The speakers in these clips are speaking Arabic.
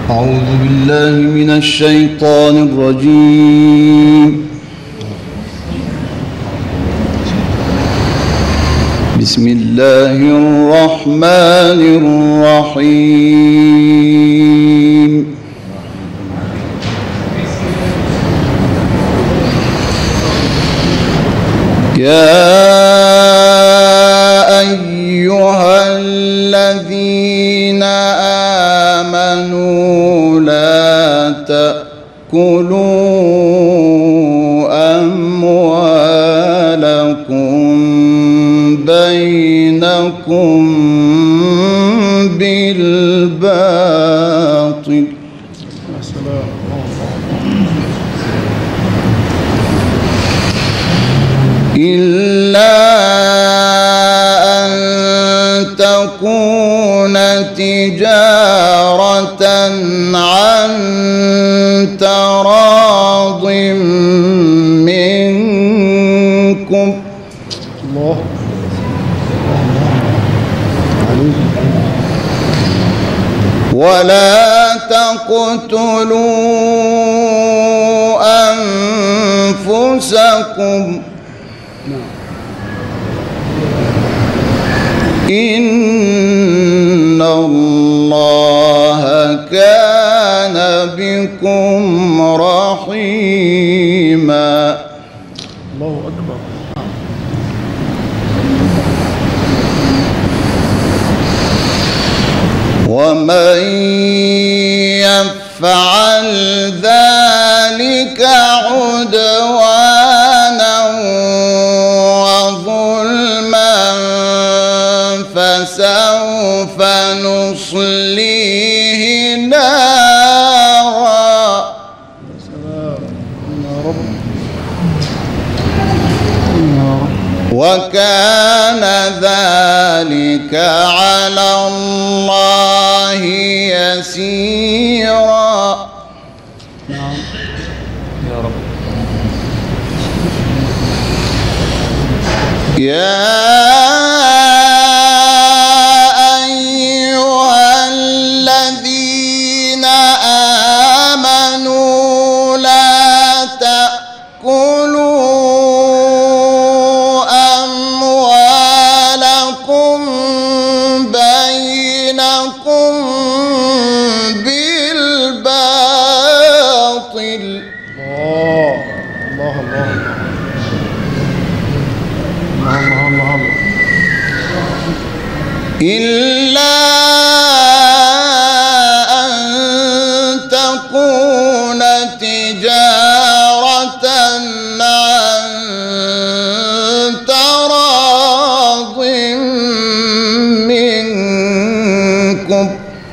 أعوذ بالله من الشيطان الرجيم. بسم الله الرحمن الرحيم. يا أيها الذين آمنوا لا تأكلوا أموالكم بينكم بالباطل إلا أن تكون تجارة عن تراض منكم. الله ولا تقتلوا أنفسكم إن الله كان بكم رحيما. الله أكبر. ومن يفعل ذلك عدوانا وظلما فسوف نصليه نارا وكان ذلك على الله يسيرا. يا رب. يا أيها الذين آمنوا لا تأكلوا أموالكم بينكم بالباطل. الله الله الله إلا أن تكون تجارة عن تراض منكم.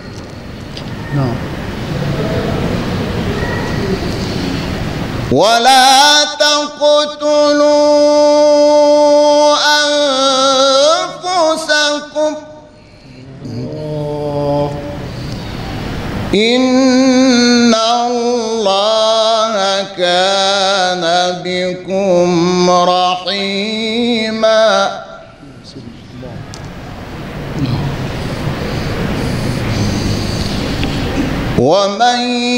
ولا تقتلوا أنفسكم إن الله كان بكم رحيما. ومن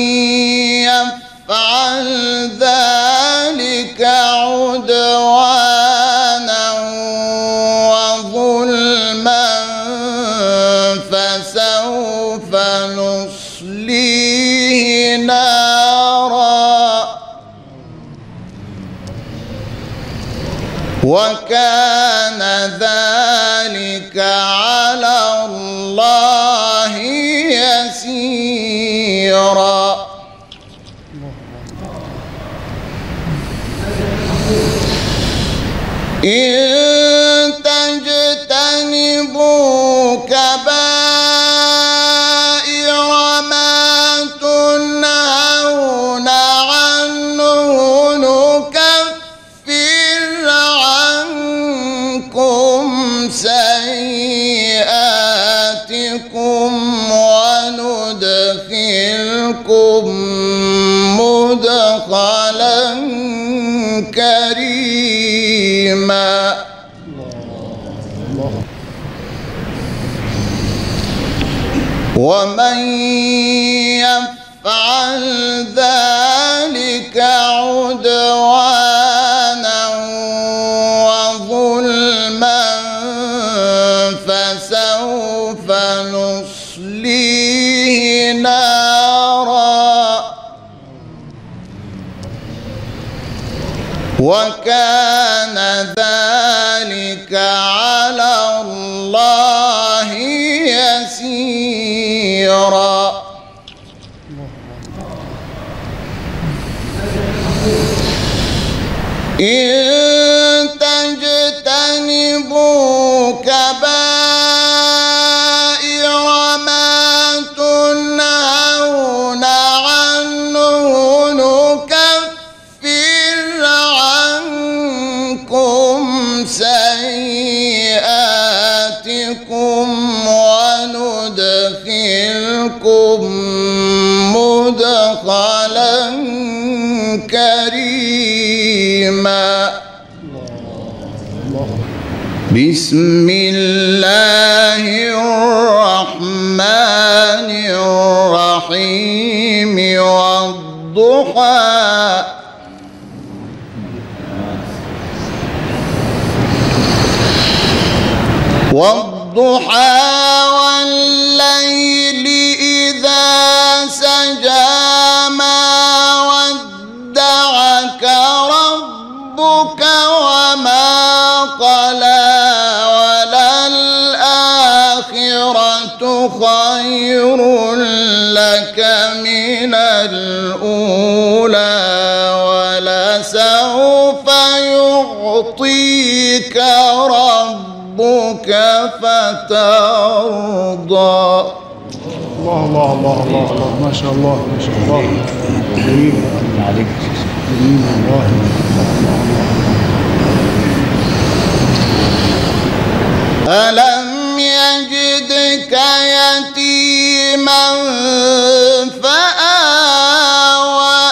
يفعل ذلك عدوانا وظلما فسوف نصليه نارا وكان ذلك على الله يسيرا. إن تجتنبوا كبائر ما تنهون عنه نكفر عنكم سيئاتكم وندخلكم مدخلا كريما. ومن يفعل ذلك عدوانا وظلما فسوف نصليه نارا وكان ذلك على الله يسيرا. إن تجتنبوا كبائر ما تنهون عنه نكفر عنكم سيئاتكم وندخلكم مدخلا كريما. بسم الله الرحمن الرحيم والضحى والليل إذا سجى ما ودعك ربك وما قلى وللآخرة خير لك من الأولى ولسوف يعطيك ربك فترضى. الله الله الله الله الله ما شاء الله ما شاء الله. جميل عليك جميل والله. ألم يجدك يتيما فآوى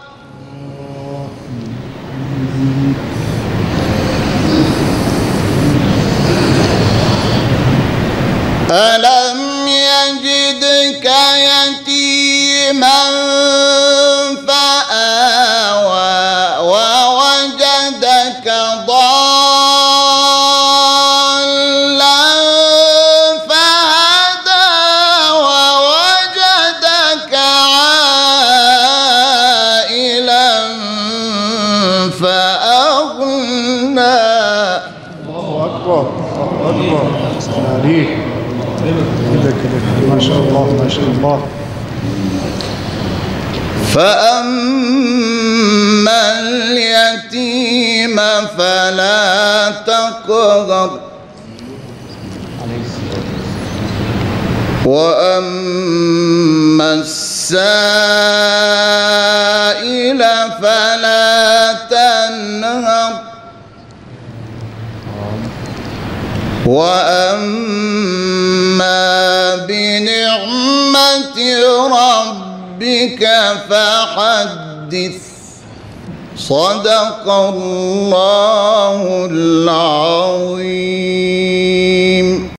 ألم يجدك يتيما فآوى ووجدك ضالا فهدى ووجدك عائلا فأغنى. الله أكبر الله أكبر عليك كده ما شاء الله ما شاء الله. فأما اليتيم فلا تقهر وأما السائل فلا تنهر وأما بنعمة ربك فحدث. صدق الله العظيم.